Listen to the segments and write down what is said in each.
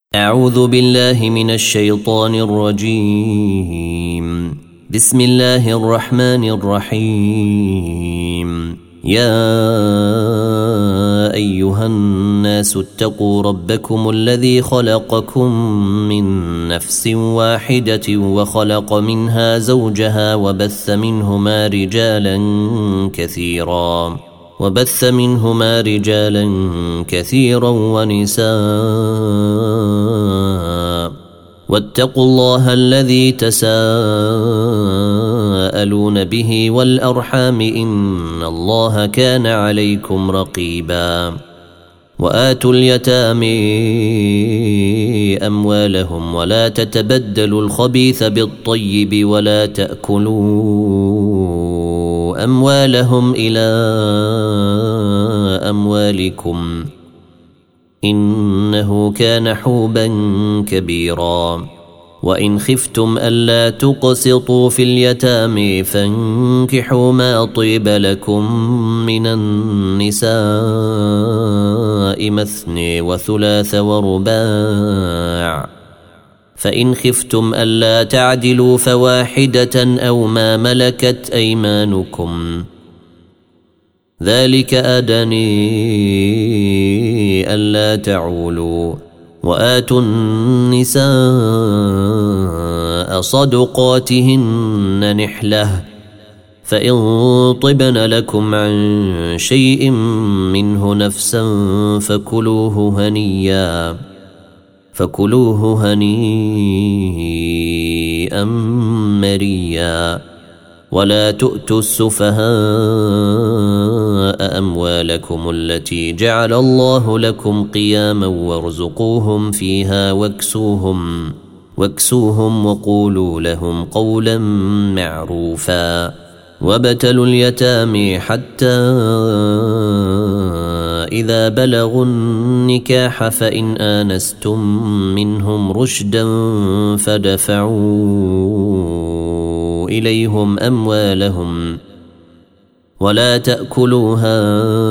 أعوذ بالله من الشيطان الرجيم. بسم الله الرحمن الرحيم. يا أيها الناس اتقوا ربكم الذي خلقكم من نفس واحدة وخلق منها زوجها وبث منهما رجالا كثيرا ونساء، واتقوا الله الذي تساءلون به والأرحام إن الله كان عليكم رقيبا. وآتوا اليتامى أموالهم ولا تتبدلوا الخبيث بالطيب ولا تأكلوا أموالهم إلى أموالكم إنه كان حوبا كبيرا. وإن خفتم ألا تقسطوا في اليتامى فانكحوا ما طيب لكم من النساء مثني وثلاث ورباع، فإن خفتم ألا تعدلوا فواحدة أو ما ملكت أيمانكم ذلك أدني ألا تعولوا. وآتوا النساء صدقاتهن نحلة، فإن طبن لكم عن شيء منه نفسا فكلوه هنيئا مريا. ولا تؤتوا السفهاء أموالكم التي جعل الله لكم قياما وارزقوهم فيها واكسوهم وقولوا لهم قولا معروفا. وابتلوا اليتامى حتى إذا بلغوا النكاح فإن آنستم منهم رشدا فدفعوا إليهم أموالهم ولا تأكلوها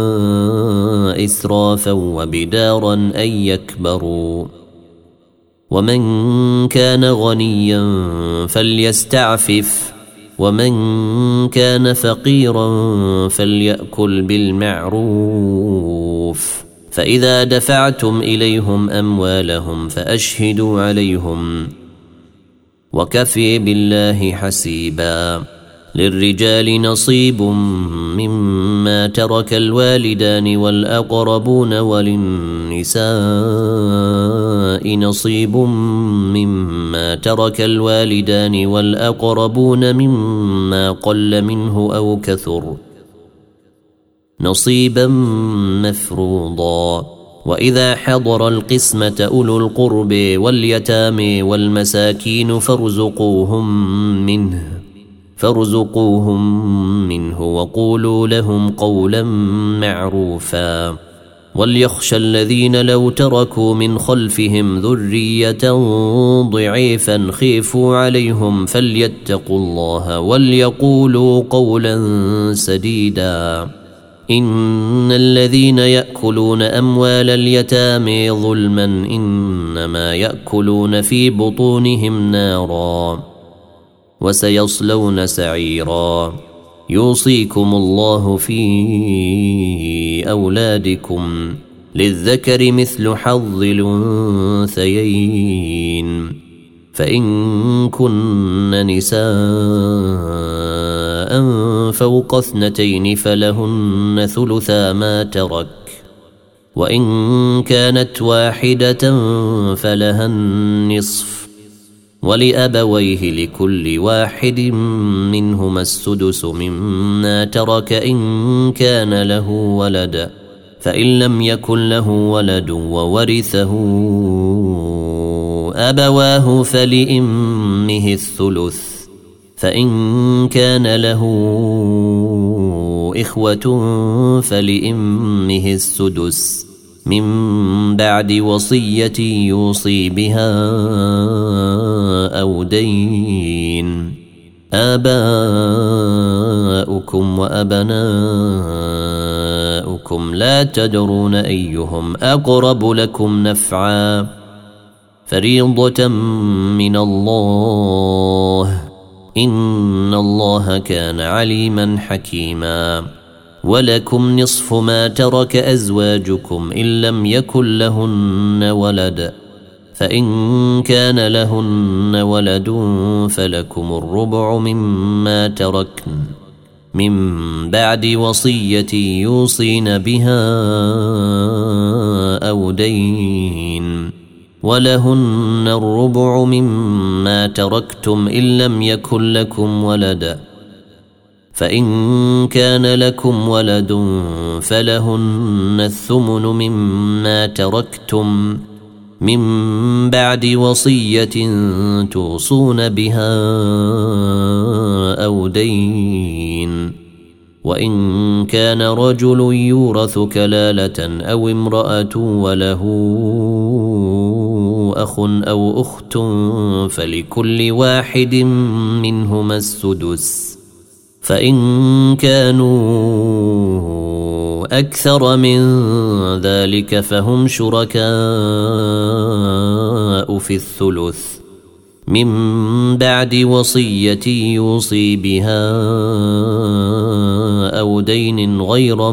إسرافا وبدارا أن يكبروا. ومن كان غنيا فليستعفف، ومن كان فقيرا فليأكل بالمعروف. فإذا دفعتم إليهم أموالهم فأشهدوا عليهم، وكفي بالله حسيبا. للرجال نصيب مما ترك الوالدان والأقربون، وللنساء نصيب مما ترك الوالدان والأقربون مما قل منه أو كثر نصيبا مفروضا. وإذا حضر القسمة أولو القرب واليتامى والمساكين فارزقوهم منه وقولوا لهم قولا معروفا. وليخشى الذين لو تركوا من خلفهم ذرية ضعيفا خيفوا عليهم فليتقوا الله وليقولوا قولا سديدا. إن الذين يأكلون أموال اليتامى ظلما إنما يأكلون في بطونهم نارا وسيصلون سعيرا. يوصيكم الله في أولادكم للذكر مثل حظ الأنثيين، فإن كن نساء فوق 2 فلهن ثلثا ما ترك، وإن كانت واحدة فلها النصف، ولأبويه لكل واحد منهما السدس مما ترك إن كان له ولد، فإن لم يكن له ولد وورثه أبواه فلأمه الثلث، فإن كان له إخوة فلأمه السدس من بعد وصية يوصي بها أو دين. آباؤكم وأبناؤكم لا تدرون أيهم أقرب لكم نفعا فريضة من الله إن الله كان عليما حكيما. ولكم نصف ما ترك أزواجكم إن لم يكن لهن ولد، فإن كان لهن ولد فلكم الربع مما تركن من بعد وصية يوصين بها أو دين، ولهن الربع مما تركتم إن لم يكن لكم ولد، فإن كان لكم ولد فلهن الثمن مما تركتم من بعد وصية توصون بها أو دين. وإن كان رجل يورث كلالة أو امرأة وله أخ أو أخت فلكل واحد منهما السدس، فإن كانوا أكثر من ذلك فهم شركاء في الثلث من بعد وصية يوصي بها أو دين غير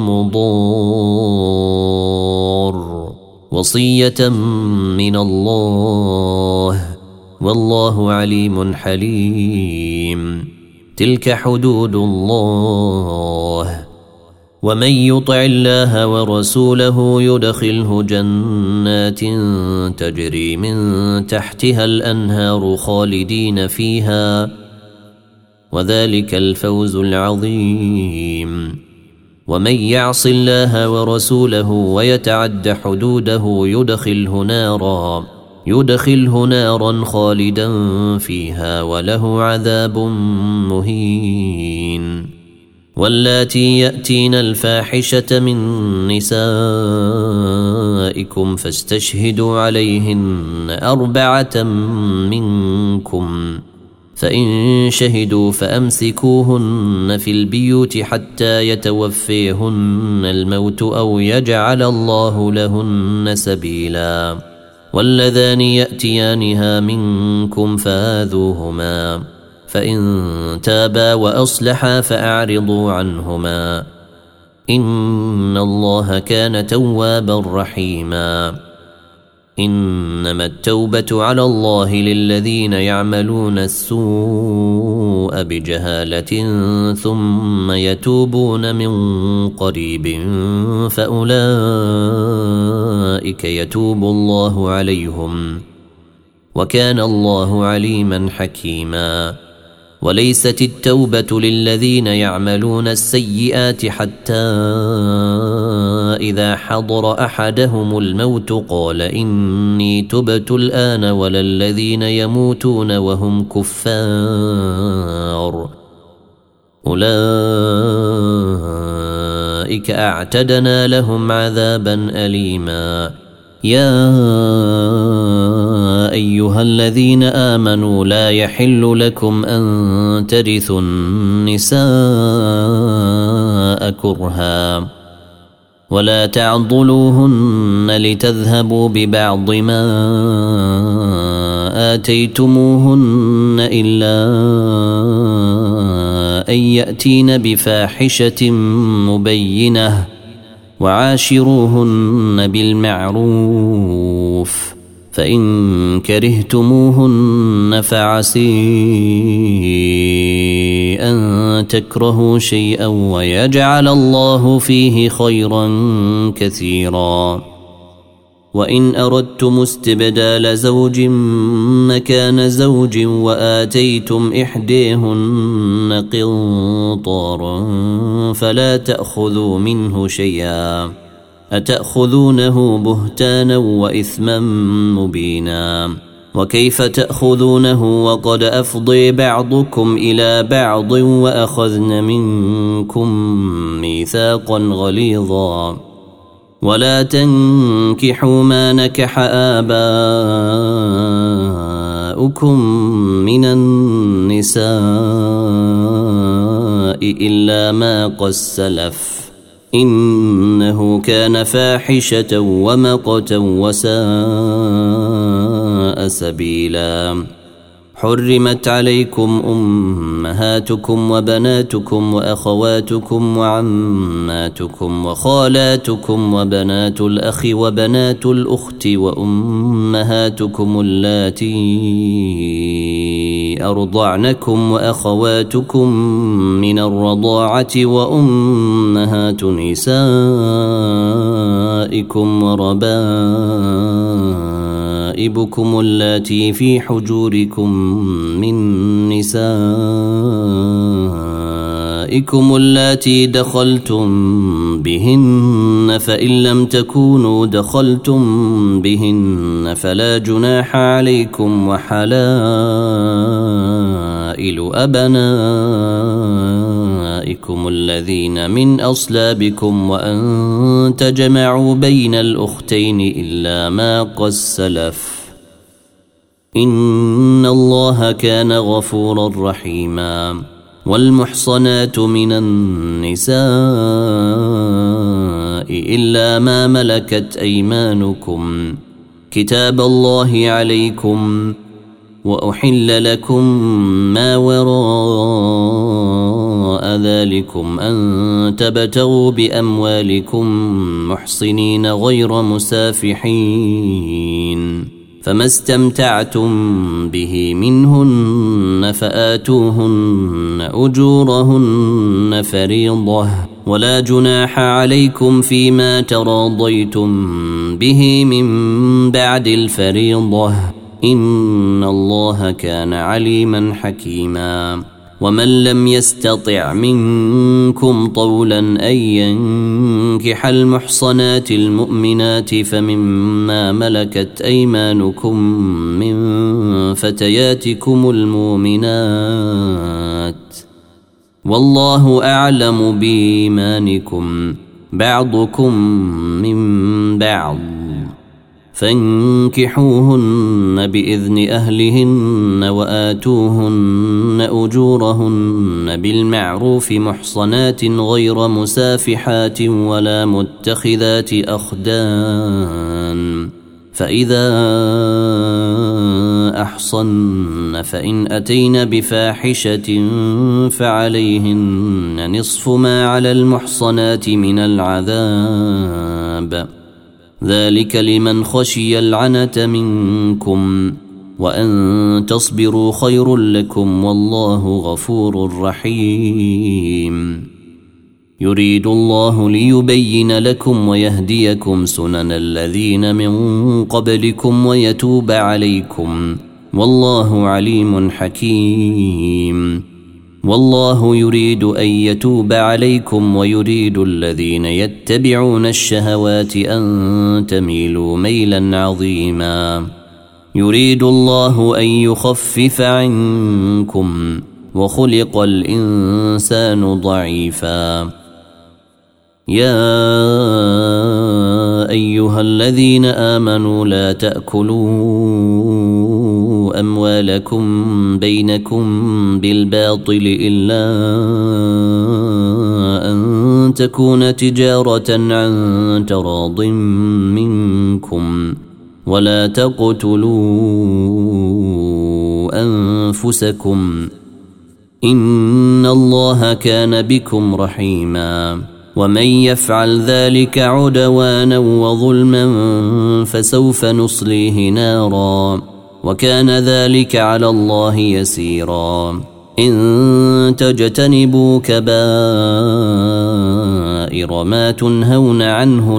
مضار، وصية من الله والله عليم حليم. تلك حدود الله، ومن يطع الله ورسوله يدخله جنات تجري من تحتها الأنهار خالدين فيها، وذلك الفوز العظيم. ومن يعص الله ورسوله ويتعد حدوده يدخله نارا خالدا فيها وله عذاب مهين. واللاتي يأتين الفاحشة من نسائكم فاستشهدوا عليهن 4 منكم، فإن شهدوا فأمسكوهن في البيوت حتى يتوفيهن الموت أو يجعل الله لهن سبيلا. واللذان يأتيانها منكم فآذوهما، فإن تابا وأصلحا فأعرضوا عنهما إن الله كان توابا رحيما. إنما التوبة على الله للذين يعملون السوء بجهالة ثم يتوبون من قريب فأولئك يتوب الله عليهم وكان الله عليما حكيما. وليست التوبة للذين يعملون السيئات حتى إذا حضر أحدهم الموت قال إني تبت الآن، ولا الذين يموتون وهم كفار أولئك أعتدنا لهم عذابا أليما. يا أيها الذين آمنوا لا يحل لكم أن ترثوا النساء كرها ولا تعضلوهن لتذهبوا ببعض ما آتيتموهن إلا أن يأتين بفاحشة مبينة وعاشروهن بالمعروف، فإن كرهتموهن فعسي أن تكرهوا شيئا ويجعل الله فيه خيرا كثيرا. وإن أردتم استبدال زوج مكان زوج وآتيتم إحديهن قنطارا فلا تأخذوا منه شيئا، أتأخذونه بهتانا وإثما مبينا. وكيف تأخذونه وقد أفضي بعضكم إلى بعض وأخذن منكم ميثاقا غليظا. ولا تنكحوا ما نكح آباؤكم من النساء إلا ما قد سلف إنه كان فاحشة ومقتا وساء سبيلا. حرمت عليكم أمهاتكم وبناتكم وأخواتكم وعماتكم وخالاتكم وبنات الأخ وبنات الأخت وأمهاتكم اللاتي أرضعنكم وأخواتكم من الرضاعة وأمهات نسائكم وربائبكم اللاتي في حجوركم من نسائكم اللاتي دخلتم بهن، فإن لم تكونوا دخلتم بهن فلا جناح عليكم، وحلائل أبنائكم الذين من أصلابكم، وأن تجمعوا بين الأختين إلا ما قد سلف، إن الله كان غفورا رحيما. والمحصنات من النساء إلا ما ملكت أيمانكم كتاب الله عليكم، وأحل لكم ما وراء ذلكم أن تبتغوا بأموالكم محصنين غير مسافحين، فما استمتعتم به منهن فآتوهن أجورهن فريضة، ولا جناح عليكم فيما تراضيتم به من بعد الفريضة، إن الله كان عليما حكيما. ومن لم يستطع منكم طولا أن ينكح المحصنات المؤمنات فمما ملكت أيمانكم من فتياتكم المؤمنات، والله أعلم بإيمانكم، بعضكم من بعض، فانكحوهن بإذن أهلهن وآتوهن أجورهن بالمعروف محصنات غير مسافحات ولا متخذات أخدان، فإذا أحصن فإن أتين بفاحشة فعليهن نصف ما على المحصنات من العذاب، ذلك لمن خشي العنة منكم، وأن تصبروا خير لكم، والله غفور رحيم. يريد الله ليبين لكم ويهديكم سنن الذين من قبلكم ويتوب عليكم، والله عليم حكيم. والله يريد أن يتوب عليكم ويريد الذين يتبعون الشهوات أن تميلوا ميلا عظيما. يريد الله أن يخفف عنكم، وخلق الإنسان ضعيفا. يا أيها الذين آمنوا لا تأكلوا أموالكم بينكم بالباطل إلا أن تكون تجارة عن تراض منكم، ولا تقتلوا أنفسكم، إن الله كان بكم رحيما. ومن يفعل ذلك عدوانا وظلما فسوف نصليه نارا، وكان ذلك على الله يسيرا. إن تجتنبوا كبائر ما تنهون عنه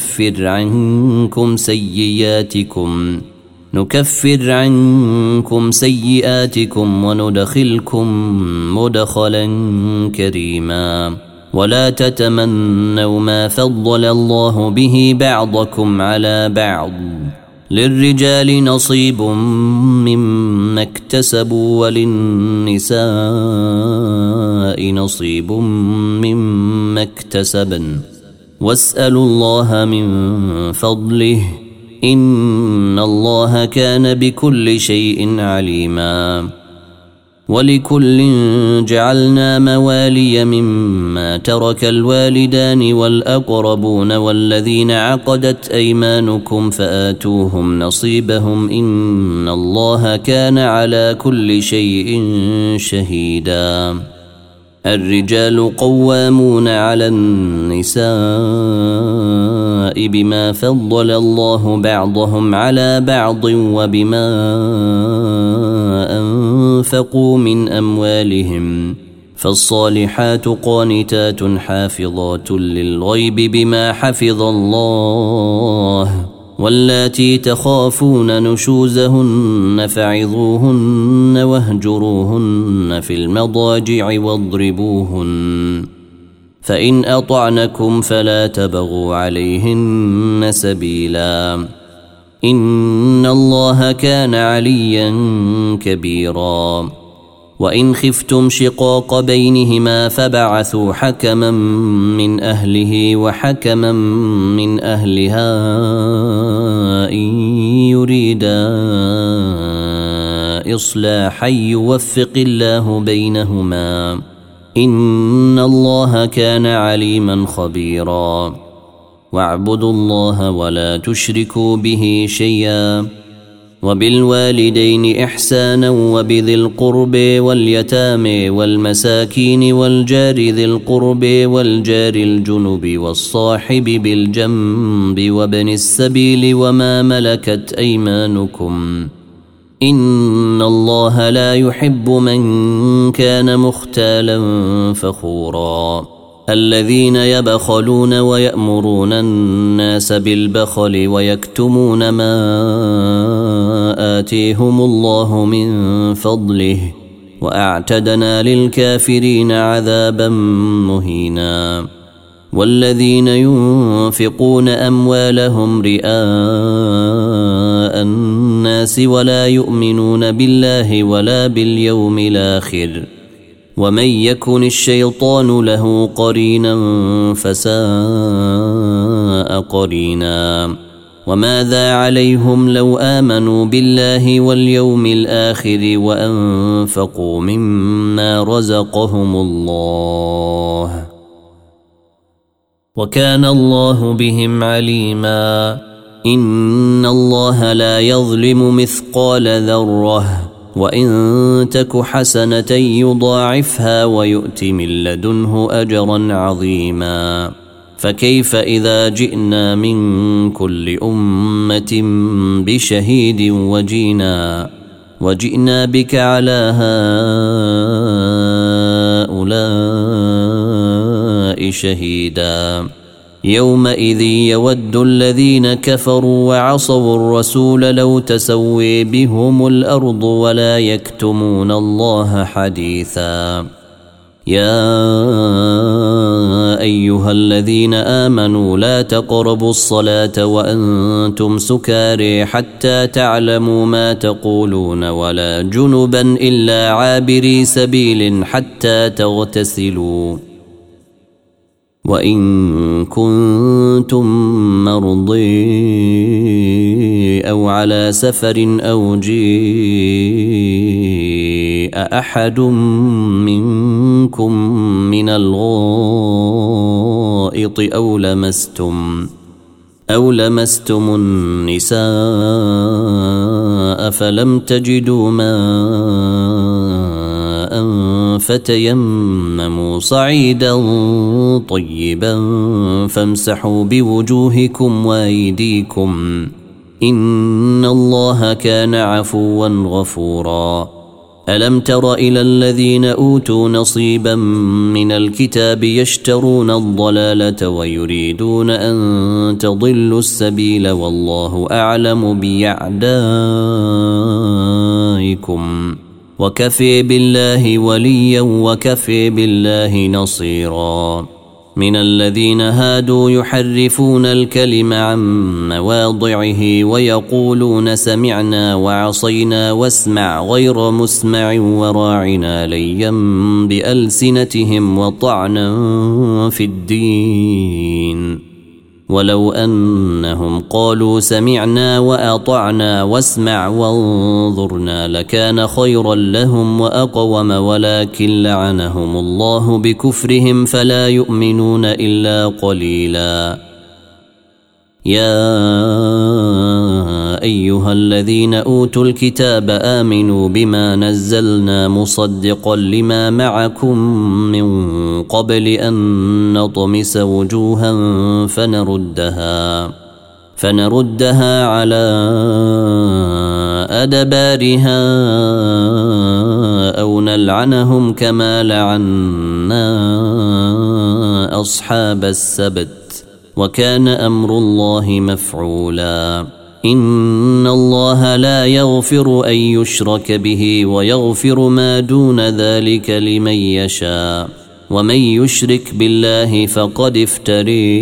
نكفر عنكم سيئاتكم وندخلكم مدخلا كريما. ولا تتمنوا ما فضل الله به بعضكم على بعض، للرجال نصيب مما اكتسبوا وللنساء نصيب مما اكتسبن، واسألوا الله من فضله، إن الله كان بكل شيء عليما. ولكل جعلنا موالي مما ترك الوالدان والأقربون والذين عقدت أيمانكم فآتوهم نصيبهم إن الله كان على كل شيء شهيدا. الرجال قوامون على النساء بما فضل الله بعضهم على بعض وبما أنفقوا من أموالهم، فالصالحات قانتات حافظات للغيب بما حفظ الله، واللاتي تخافون نشوزهن فعظوهن واهجروهن في المضاجع واضربوهن، فإن أطعنكم فلا تبغوا عليهن سبيلا، إن الله كان عليا كبيرا. وإن خفتم شقاق بينهما فبعثوا حكما من أهله وحكما من أهلها إن يريدا إصلاحا يوفق الله بينهما، إن الله كان عليما خبيرا. واعبدوا الله ولا تشركوا به شيئا، وبالوالدين إحسانا وبذي القرب واليتامى والمساكين والجار ذي القرب والجار الجنب والصاحب بالجنب وابن السبيل وما ملكت أيمانكم، إن الله لا يحب من كان مختالا فخورا. الذين يبخلون ويأمرون الناس بالبخل ويكتمون ما آتيهم الله من فضله، وأعتدنا للكافرين عذابا مهينا. والذين ينفقون أموالهم رئاء الناس ولا يؤمنون بالله ولا باليوم الآخر، ومن يكن الشيطان له قرينا فساء قرينا. وماذا عليهم لو آمنوا بالله واليوم الآخر وأنفقوا مما رزقهم الله، وكان الله بهم عليما. إن الله لا يظلم مثقال ذرة، وإن تك حسنة يضاعفها ويؤت من لدنه أجرا عظيما. فكيف إذا جئنا من كل أمة بشهيد وجئنا بك على هؤلاء شهيدا. يومئذ يود الذين كفروا وعصوا الرسول لو تسوي بهم الأرض ولا يكتمون الله حديثا. يا أيها الذين آمنوا لا تقربوا الصلاة وأنتم سكارى حتى تعلموا ما تقولون ولا جنبا إلا عابري سبيل حتى تغتسلوا، وإن كنتم مرضي أو على سفر أو جيء أحد منكم من الغائط أو لمستم النساء فلم تجدوا ماء فتيمموا صعيدا طيبا فامسحوا بوجوهكم وأيديكم، إن الله كان عفوا غفورا. ألم تر إلى الذين أوتوا نصيبا من الكتاب يشترون الضلالة ويريدون أن تضلوا السبيل والله أعلم بأعدائكم، وكفي بالله وليا وكفي بالله نصيرا. من الذين هادوا يحرفون الكلم عن مواضعه ويقولون سمعنا وعصينا واسمع غير مسمع وراعنا ليا بألسنتهم وطعنا في الدين، ولو أنهم قالوا سمعنا وأطعنا واسمع وانظرنا لكان خيرا لهم وأقوم، ولكن لعنهم الله بكفرهم فلا يؤمنون إلا قليلا. يا أيها الذين أوتوا الكتاب آمنوا بما نزلنا مصدقا لما معكم من قبل أن نطمس وجوها فنردها على أدبارها أو نلعنهم كما لعنا أصحاب السبت، وكان أمر الله مفعولا. إن الله لا يغفر أن يشرك به ويغفر ما دون ذلك لمن يشاء، ومن يشرك بالله فقد افتري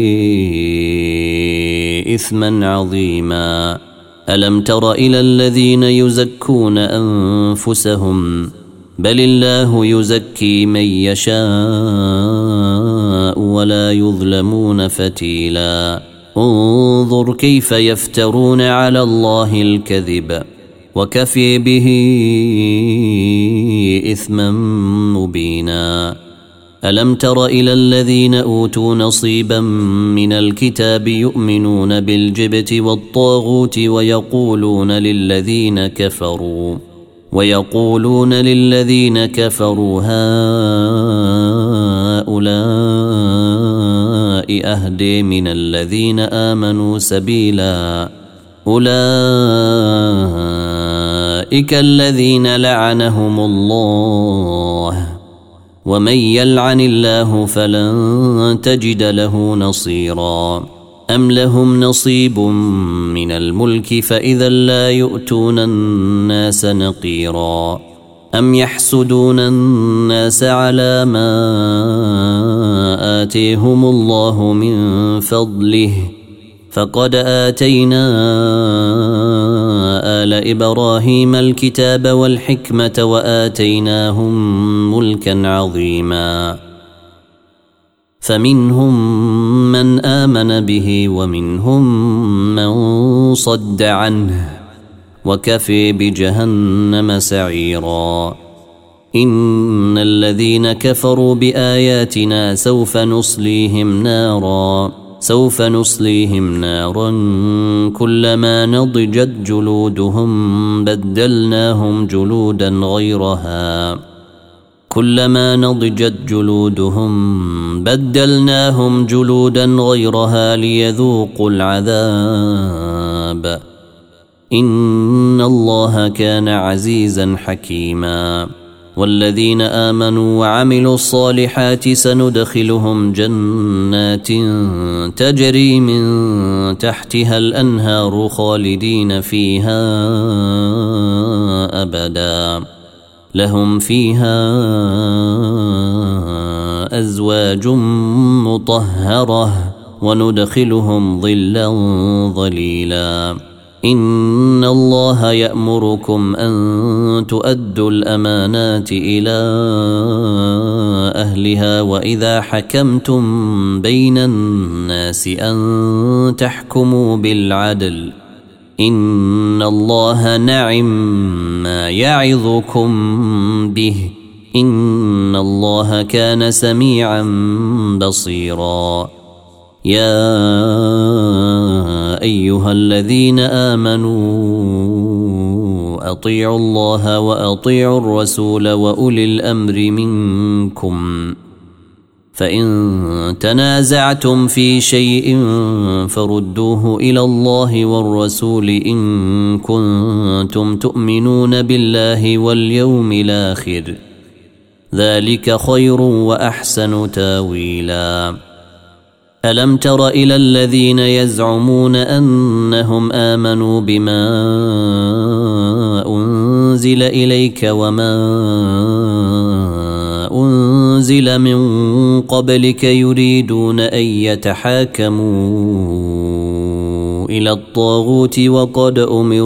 إثما عظيما. ألم تر إلى الذين يزكون أنفسهم بل الله يزكي من يشاء ولا يظلمون فتيلا. انظر كيف يفترون على الله الكذب وكفي به إثما مبينا. ألم تر إلى الذين أوتوا نصيبا من الكتاب يؤمنون بالجبت والطاغوت ويقولون للذين كفروا هؤلاء أهدي من الذين آمنوا سبيلا. أولئك الذين لعنهم الله، ومن يلعن الله فلن تجد له نصيرا. أم لهم نصيب من الملك فإذا لا يؤتون الناس نقيرا. أم يحسدون الناس على ما آتيهم الله من فضله، فقد آتينا آل إبراهيم الكتاب والحكمة وآتيناهم ملكا عظيما. فمنهم من آمن به ومنهم من صد عنه، وكفي بجهنم سعيرا. إن الذين كفروا بآياتنا سوف نصليهم نارا كلما نضجت جلودهم بدلناهم جلودا غيرها ليذوقوا العذاب. إن الله كان عزيزا حكيما. والذين آمنوا وعملوا الصالحات سندخلهم جنات تجري من تحتها الأنهار خالدين فيها أبدا، لهم فيها أزواج مطهرة وندخلهم ظلا ظليلا. إن الله يأمركم أن تؤدوا الأمانات إلى أهلها وإذا حكمتم بين الناس أن تحكموا بالعدل. إن الله نعم ما يعظكم به، إن الله كان سميعا بصيرا. يا أيها الذين آمنوا أطيعوا الله وأطيعوا الرسول وأولي الأمر منكم، فإن تنازعتم في شيء فردوه إلى الله والرسول إن كنتم تؤمنون بالله واليوم الآخر، ذلك خير وأحسن تاويلا. ألم تر إلى الذين يزعمون أنهم آمنوا بما أنزل إليك وما أنزل من قبلك يريدون أن يتحاكموا إلى الطاغوت وقد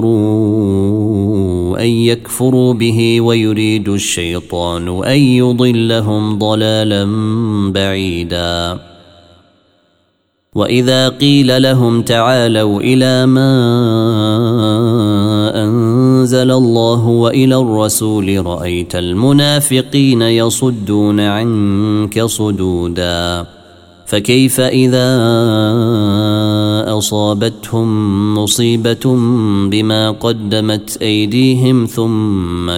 أمروا أن يكفروا به ويريد الشيطان أن يضلهم ضلالا بعيدا. وإذا قيل لهم تعالوا إلى ما أنزل الله وإلى الرسول رأيت المنافقين يصدون عنك صدودا فكيف إذا أصابتهم مصيبة بما قدمت أيديهم ثم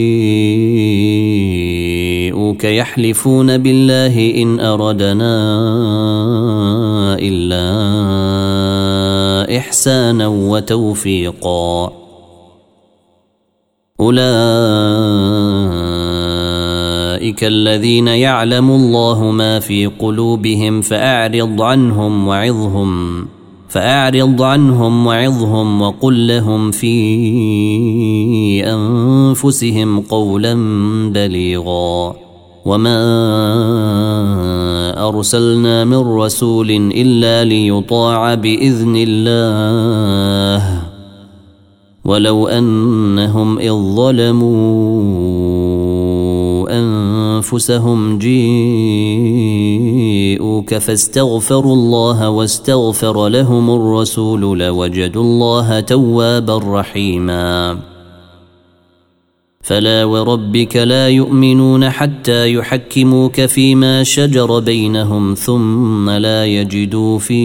جيءوك يحلفون بالله إن أردنا إلا إحسانا وتوفيقا أولئك الذين يعلم الله ما في قلوبهم فأعرض عنهم وعظهم وقل لهم في أنفسهم قولا بليغا وما أرسلنا من رسول إلا ليطاع بإذن الله ولو أنهم إذ ظلموا أنفسهم جيءوك فاستغفروا الله واستغفر لهم الرسول لوجدوا الله توابا رحيما فلا وربك لا يؤمنون حتى يحكموك فيما شجر بينهم ثم لا يجدوا في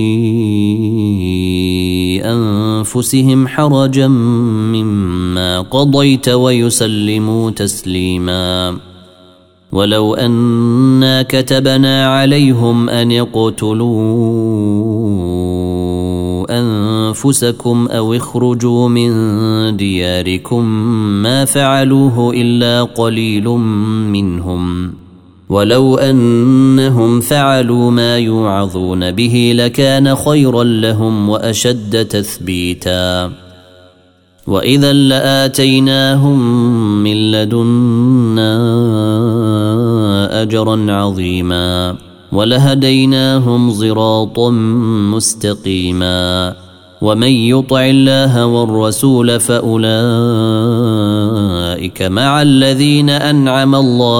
أنفسهم حرجا مما قضيت ويسلموا تسليما ولو أنا كتبنا عليهم أن يقتلوا أنفسكم أو اخرجوا من دياركم ما فعلوه إلا قليل منهم ولو أنهم فعلوا ما يوعظون به لكان خيرا لهم وأشد تثبيتا وإذا لآتيناهم من لدنا أجرا عظيما ولهديناهم صراطا مستقيما ومن يطع الله والرسول فأولئك مع الذين أنعم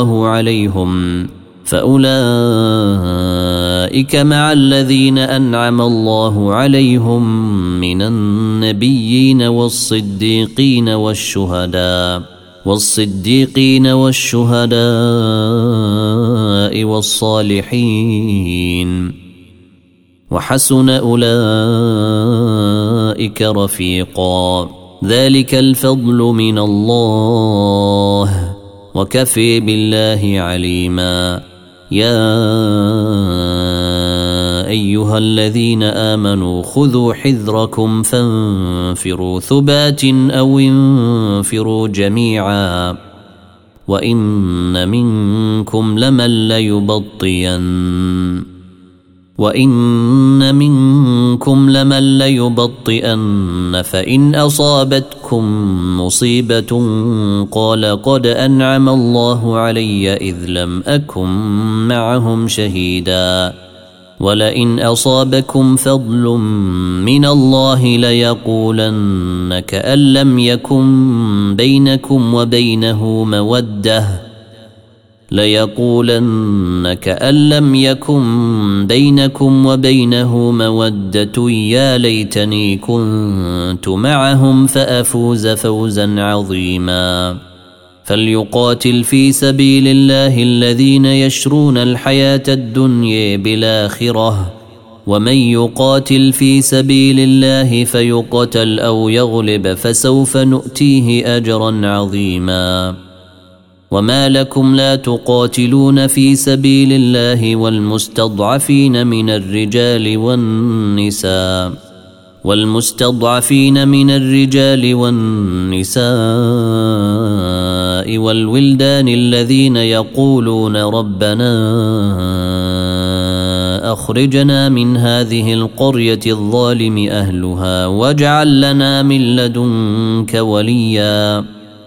الله عليهم من النبيين والصديقين والشهداء والصالحين وحسن أولئك رفيقا ذلك الفضل من الله وكفي بالله عليما يا أيها الذين آمنوا خذوا حذركم فانفروا ثبات أو انفروا جميعا وإن منكم لمن ليبطئن فإن أصابتكم مصيبة قال قد أنعم الله علي إذ لم أكن معهم شهيدا ولئن أصابكم فضل من الله ليقولن كأن لم يكن بينكم وبينه مودة يا ليتني كنت معهم فأفوز فوزا عظيما فليقاتل في سبيل الله الذين يشرون الحياة الدنيا بالآخرة ومن يقاتل في سبيل الله فيقتل أو يغلب فسوف نؤتيه أجرا عظيما وما لكم لا تقاتلون في سبيل الله والمستضعفين من الرجال والنساء والولدان الذين يقولون ربنا أخرجنا من هذه القرية الظالم أهلها واجعل لنا من لدنك وليا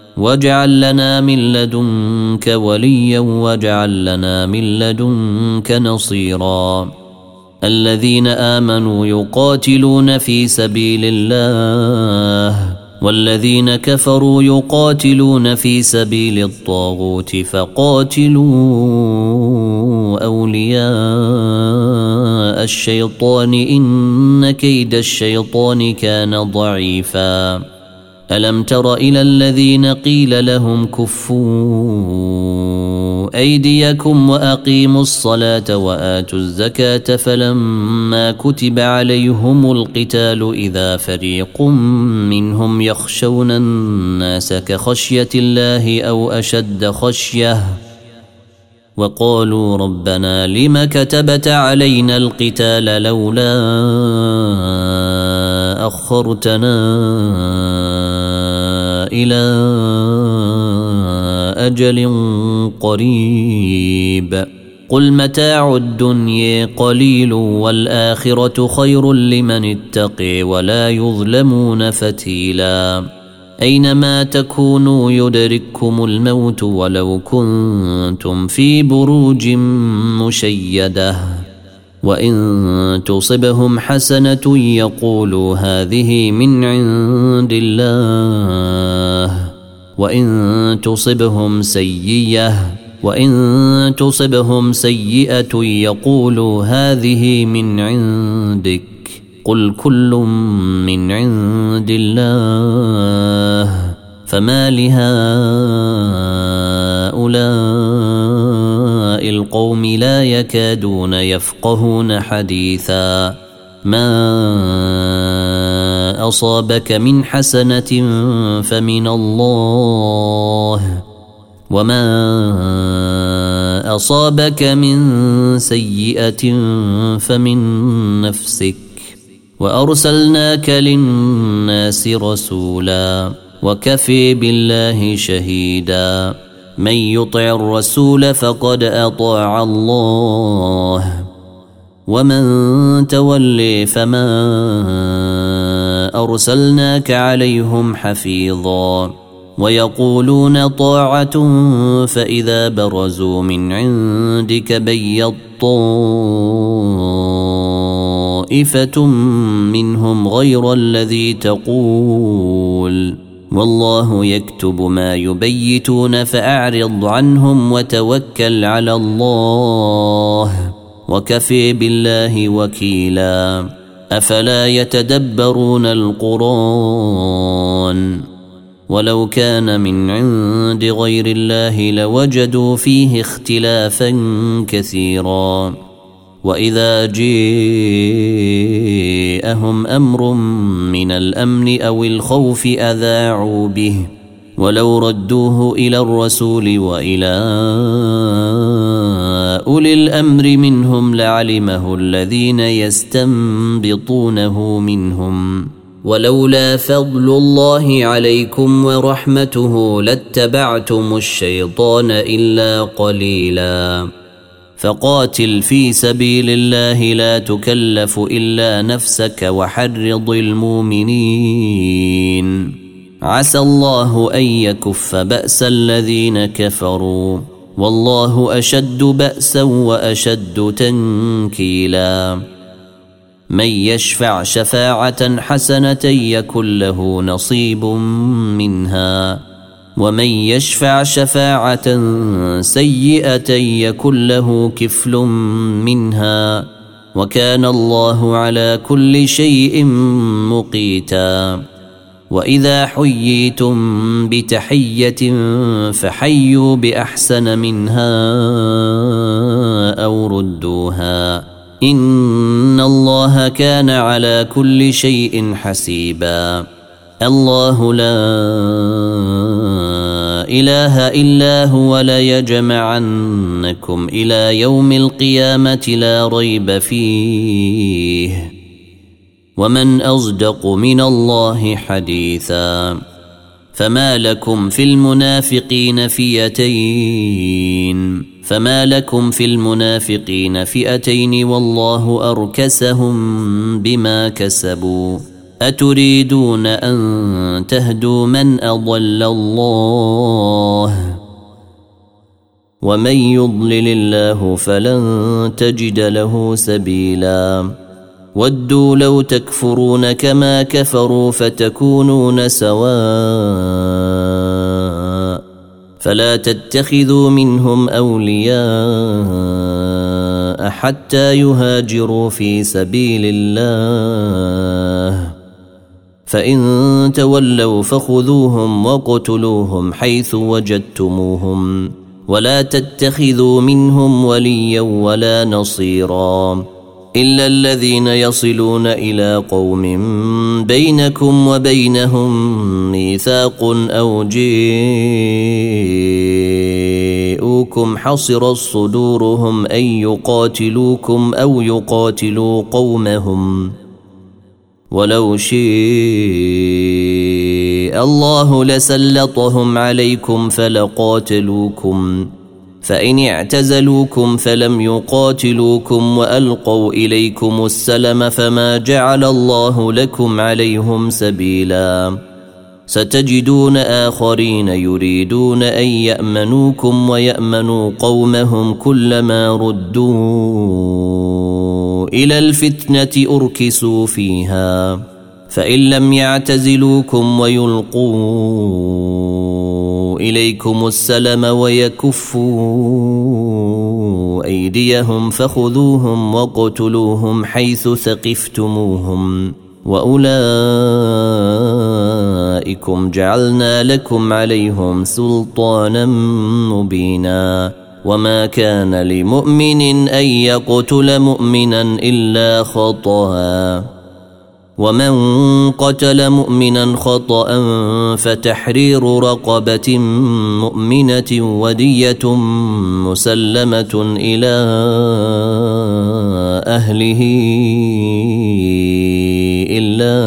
واجعل لنا من لدنك نصيرا الذين آمنوا يقاتلون في سبيل الله والذين كفروا يقاتلون في سبيل الطاغوت فقاتلوا أولياء الشيطان إن كيد الشيطان كان ضعيفا ألم تر إلى الذين قيل لهم كفوا أيديكم وأقيموا الصلاة وآتوا الزكاة فلما كتب عليهم القتال إذا فريق منهم يخشون الناس كخشية الله أو أشد خشية وقالوا ربنا لم كتبت علينا القتال لولا أخرتنا إلى أجل قريب قل متاع الدنيا قليل والآخرة خير لمن اتقي ولا يظلمون فتيلا أينما تكونوا يدرككم الموت ولو كنتم في بروج مشيدة وإن تصبهم حسنة يقولوا هذه من عند الله وإن تصبهم سيئة يقولوا هذه من عندك قل كل من عند الله فما لهؤلاء القوم لا يكادون يفقهون حديثا ما أصابك من حسنة فمن الله وما أصابك من سيئة فمن نفسك وأرسلناك للناس رسولا وكفي بالله شهيدا من يطع الرسول فقد أطاع الله ومن تولي فما أرسلناك عليهم حفيظا ويقولون طاعة فإذا برزوا من عندك بيض طائفة منهم غير الذي تقول والله يكتب ما يبيتون فأعرض عنهم وتوكل على الله وكفي بالله وكيلا أفلا يتدبرون القرآن ولو كان من عند غير الله لوجدوا فيه اختلافا كثيرا وإذا جاءهم أمر من الأمن أو الخوف أذاعوا به ولو ردوه إلى الرسول وإلى أولي الأمر منهم لعلمه الذين يستنبطونه منهم ولولا فضل الله عليكم ورحمته لاتبعتم الشيطان إلا قليلا فقاتل في سبيل الله لا تكلف إلا نفسك وحرض المؤمنين عسى الله أن يكف بأس الذين كفروا والله أشد بأسا وأشد تنكيلا من يشفع شفاعة حسنة يكن له نصيب منها ومن يشفع شفاعة سيئة يكن له كفل منها وكان الله على كل شيء مقيتا وإذا حييتم بتحية فحيوا بأحسن منها أو ردوها إن الله كان على كل شيء حسيبا الله لا إله إلا هو ليجمعنكم إلى يوم القيامة لا ريب فيه ومن أصدق من الله حديثا فما لكم في المنافقين فئتين والله أركسهم بما كسبوا أتريدون أن تهدوا من أضل الله ومن يضلل الله فلن تجد له سبيلا ودوا لو تكفرون كما كفروا فتكونون سواء فلا تتخذوا منهم أولياء حتى يهاجروا في سبيل الله فإن تولوا فخذوهم وقتلوهم حيث وجدتموهم ولا تتخذوا منهم وليا ولا نصيرا إلا الذين يصلون إلى قوم بينكم وبينهم ميثاق أو جاءوكم حصرت صدورهم أن يقاتلوكم أو يقاتلوا قومهم ولو شاء الله لسلطهم عليكم فلقاتلوكم فإن اعتزلوكم فلم يقاتلوكم وألقوا إليكم السلم فما جعل الله لكم عليهم سبيلا ستجدون آخرين يريدون أن يأمنوكم ويأمنوا قومهم كلما ردوا إلى الفتنة أركسوا فيها فإن لم يعتزلوكم ويلقوا إليكم السلم ويكفوا أيديهم فخذوهم وقتلوهم حيث ثقفتموهم وأولئكم جعلنا لكم عليهم سلطانا مبينا وما كان لمؤمن أن يقتل مؤمنا إلا خطأ ومن قتل مؤمنا خطأ فتحرير رقبة مؤمنة ودية مسلمة إلى أهله إلا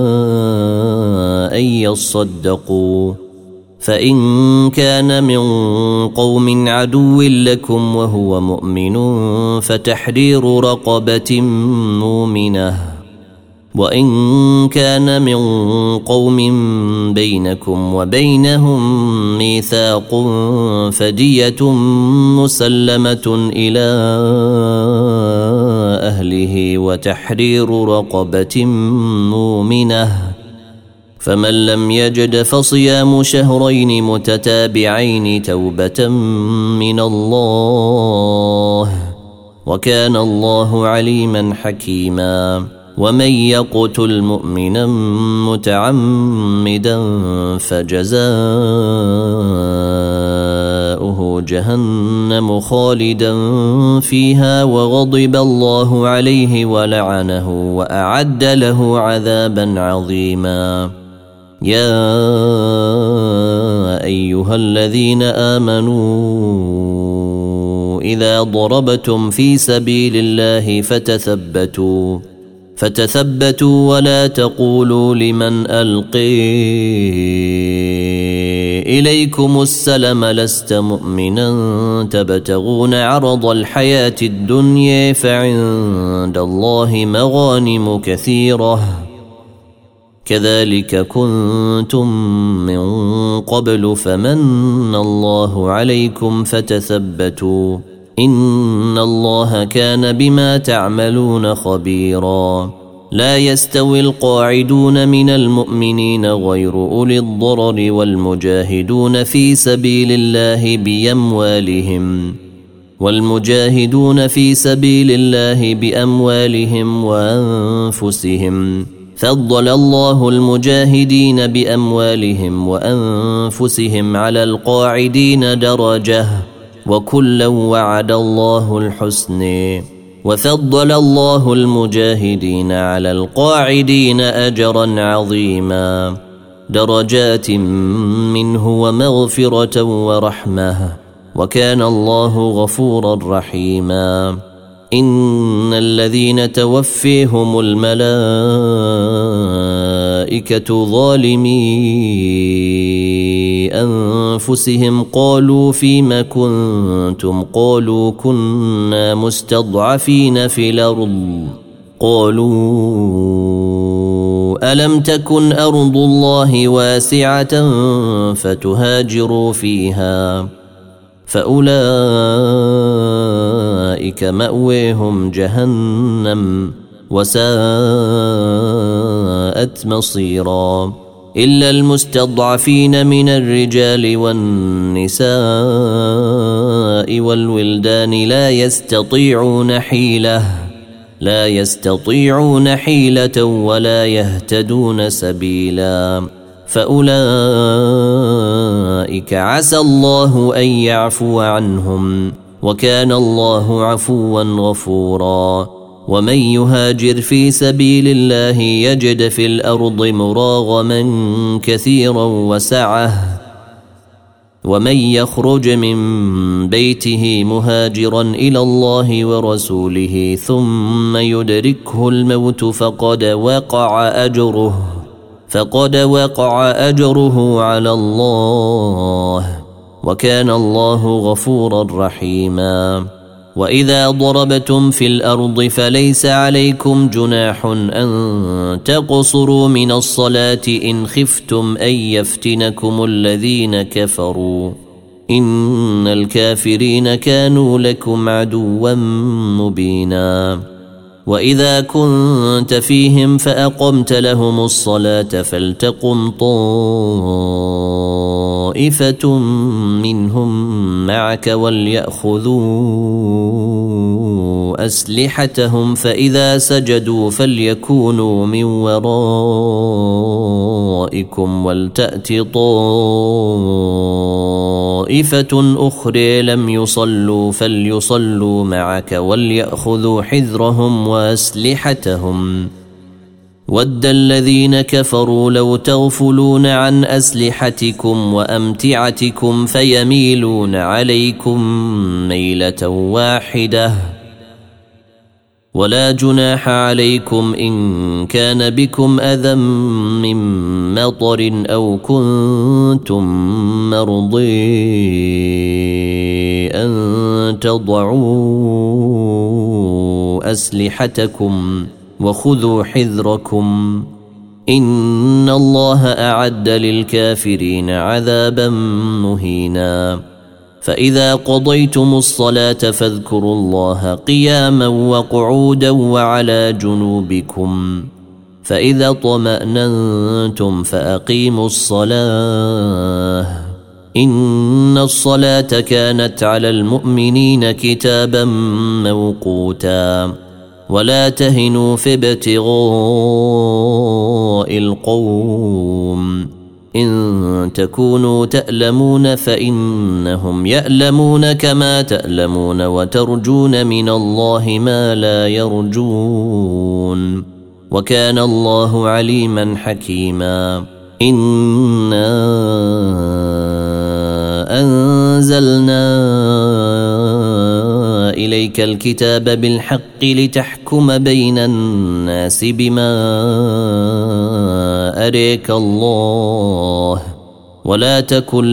أن يصدقوا فإن كان من قوم عدو لكم وهو مؤمن فتحرير رقبة مؤمنة وإن كان من قوم بينكم وبينهم ميثاق فدية مسلمة إلى أهله وتحرير رقبة مؤمنة فمن لم يجد فصيام شهرين متتابعين توبة من الله وكان الله عليما حكيما ومن يقتل مؤمنا متعمدا فجزاؤه جهنم خالدا فيها وغضب الله عليه ولعنه وأعد له عذابا عظيما يا أيها الذين آمنوا إذا ضربتم في سبيل الله فتثبتوا ولا تقولوا لمن ألقي إليكم السلم لست مؤمنا تبتغون عرض الحياة الدنيا فعند الله مغانم كثيرة كذلك كنتم من قبل فمن الله عليكم فتثبتوا إن الله كان بما تعملون خبيرا لا يستوي القاعدون من المؤمنين غير أولي الضرر والمجاهدون في سبيل الله بأموالهم وأنفسهم فضل الله المجاهدين بأموالهم وأنفسهم على القاعدين درجة وكلا وعد الله الحسن وفضل الله المجاهدين على القاعدين أجرا عظيما درجات منه ومغفرة ورحمة وكان الله غفورا رحيما إن الذين توفيهم الملائكة ظالمي أنفسهم قالوا فيما كنتم قالوا كنا مستضعفين في الأرض قالوا ألم تكن أرض الله واسعة فتهاجروا فيها فأولئك مأويهم جهنم وساءت مصيرا إلا المستضعفين من الرجال والنساء والولدان لا يستطيعون حيلة ولا يهتدون سبيلا فأولئك عسى الله أن يعفو عنهم وكان الله عفوا غفورا ومن يهاجر في سبيل الله يجد في الأرض مراغما كثيرا وسعة ومن يخرج من بيته مهاجرا إلى الله ورسوله ثم يدركه الموت فقد وقع أجره على الله وكان الله غفورا رحيما وإذا ضربتم في الأرض فليس عليكم جناح أن تقصروا من الصلاة إن خفتم أن يفتنكم الذين كفروا إن الكافرين كانوا لكم عدوا مبينا وإذا كنت فيهم فأقمت لهم الصلاة فلتقم طائفة منهم معك وليأخذوا أسلحتهم فإذا سجدوا فليكونوا من ورائكم ولتأت طائفة أخرى لم يصلوا فليصلوا معك وليأخذوا حذرهم وأسلحتهم ود الذين كفروا لو تغفلون عن أسلحتكم وأمتعتكم فيميلون عليكم ميلة واحدة ولا جناح عليكم إن كان بكم أذى من مطر أو كنتم مرضي أن تضعوا أسلحتكم وخذوا حذركم إن الله أعد للكافرين عذابا مهينا فإذا قضيتم الصلاة فاذكروا الله قياما وقعودا وعلى جنوبكم فإذا اطمأننتم فأقيموا الصلاة إن الصلاة كانت على المؤمنين كتابا موقوتا ولا تهنوا في ابتغاء القوم إن تكونوا تألمون فإنهم يألمون كما تألمون وترجون من الله ما لا يرجون وكان الله عليما حكيما إنا أنزلنا إليك الكتاب بالحق لتحكم بين الناس بما أريك الله ولا تكن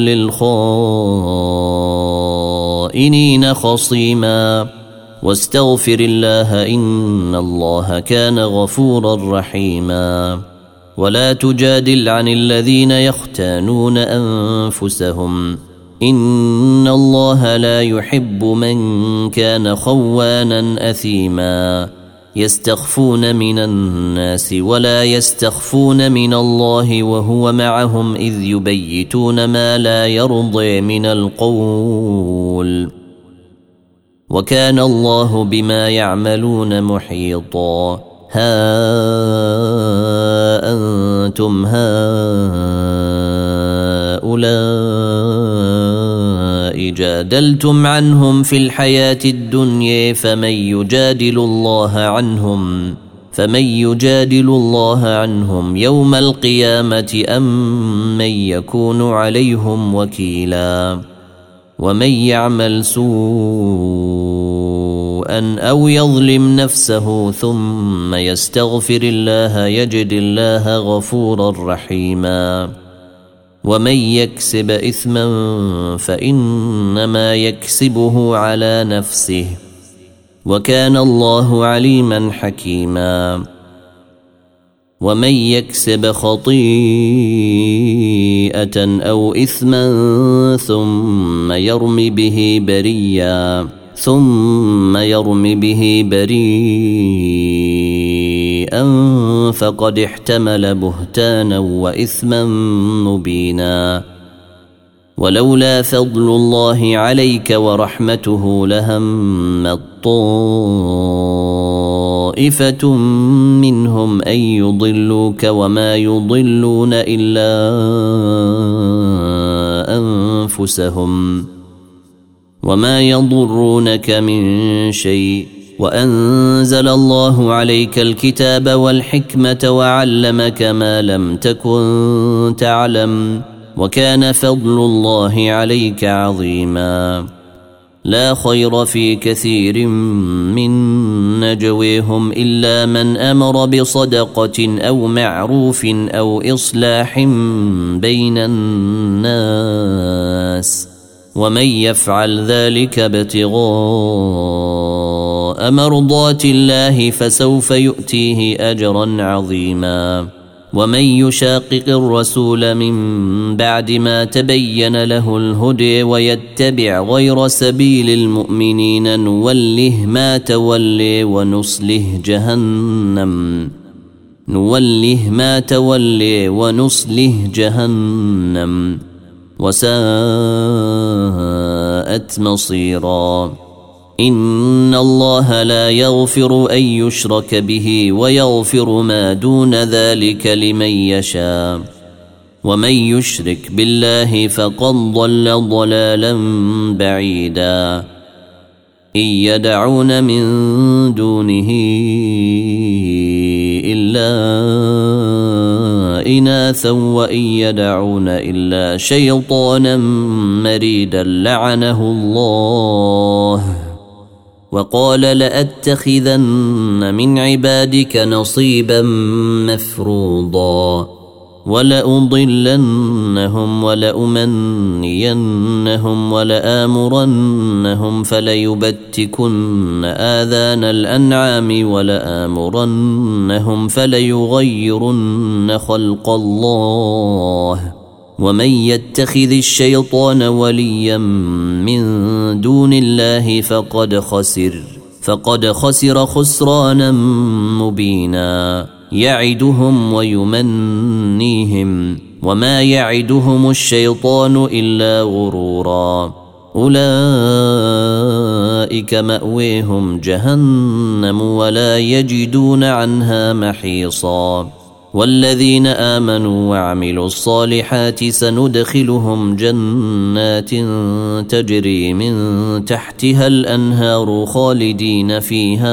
للخائنين خصيما واستغفر الله إن الله كان غفورا رحيما ولا تجادل عن الذين يختانون أنفسهم إن الله لا يحب من كان خوانا أثيما يستخفون من الناس ولا يستخفون من الله وهو معهم إذ يبيتون ما لا يرضي من القول وكان الله بما يعملون محيطا ها أنتم هؤلاء جادلتم عنهم في الحياة الدنيا فمن يجادل الله عنهم يوم القيامة أم من يكون عليهم وكيلا ومن يعمل سوءا أو يظلم نفسه ثم يستغفر الله يجد الله غفورا رحيما ومن يكسب إثما فإنما يكسبه على نفسه وكان الله عليما حكيما ومن يكسب خطيئة أو إثما ثم يرم به بريئا فقد احتمل بهتانا وإثما مبينا. ولولا فضل الله عليك ورحمته لهمت طائفة منهم أن يضلوك وما يضلون إلا أنفسهم وما يضرونك من شيء. وأنزل الله عليك الكتاب والحكمة وعلمك ما لم تكن تعلم وكان فضل الله عليك عظيما. لا خير في كثير من نجويهم إلا من أمر بصدقة أو معروف أو إصلاح بين الناس ومن يفعل ذلك ابتغاء مرضات الله فسوف يؤتيه أجرا عظيما. ومن يشاقق الرسول من بعد ما تبين له الهدى ويتبع غير سبيل المؤمنين نوله ما تولي ونصله جهنم وساءت مصيرا. إن الله لا يغفر أن يشرك به ويغفر ما دون ذلك لمن يشاء ومن يشرك بالله فقد ضل ضلالا بعيدا. إن يدعون من دونه إلا إناثا وإن يدعون إلا شيطانا مريدا لعنه الله وقال لأتخذن من عبادك نصيبا مفروضا ولأضلنهم ولأمنينهم ولآمرنهم فليبتكن آذان الأنعام ولآمرنهم فليغيرن خلق الله ومن يتخذ الشيطان وليا من دون الله فقد خسر خسرانا مبينا. يعدهم ويمنيهم وما يعدهم الشيطان إلا غرورا. أولئك مأويهم جهنم ولا يجدون عنها محيصا. والذين آمنوا وعملوا الصالحات سندخلهم جنات تجري من تحتها الأنهار خالدين فيها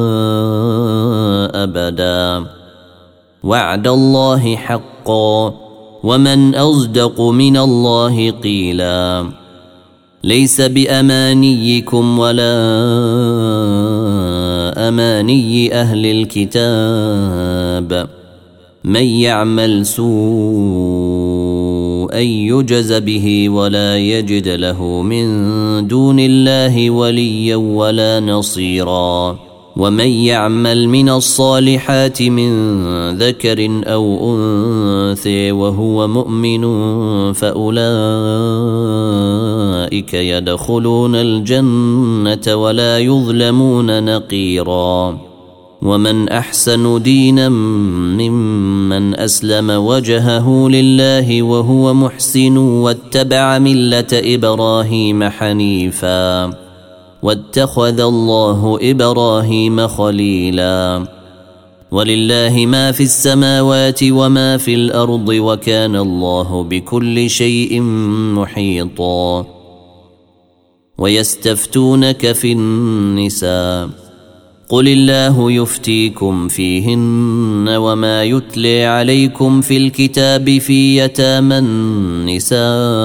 أبدا وعد الله حقا ومن أصدق من الله قيلا. ليس بأمانيكم ولا أماني أهل الكتاب من يعمل سوءا يجز به ولا يجد له من دون الله وليا ولا نصيرا. ومن يعمل من الصالحات من ذكر أو أنثى وهو مؤمن فأولئك يدخلون الجنة ولا يظلمون نقيرا. ومن أحسن دينا ممن أسلم وجهه لله وهو محسن واتبع ملة إبراهيم حنيفا واتخذ الله إبراهيم خليلا. ولله ما في السماوات وما في الأرض وكان الله بكل شيء محيطا. ويستفتونك في النساء قل الله يفتيكم فيهن وما يتلي عليكم في الكتاب في يتامى النساء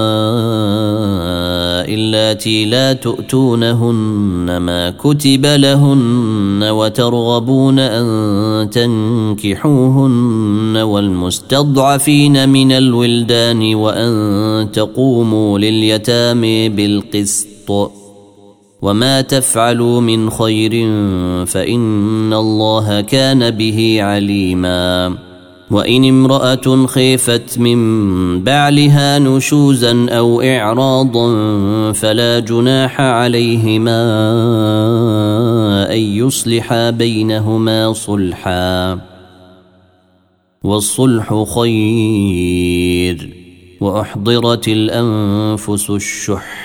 اللاتي لا تؤتونهن ما كتب لهن وترغبون أن تنكحوهن والمستضعفين من الولدان وأن تقوموا لليتامى بالقسط وما تفعلوا من خير فإن الله كان به عليما. وإن امرأة خيفت من بعلها نشوزا أو إعراضا فلا جناح عليهما أن يصلحا بينهما صلحا والصلح خير، وأحضرت الأنفس الشح،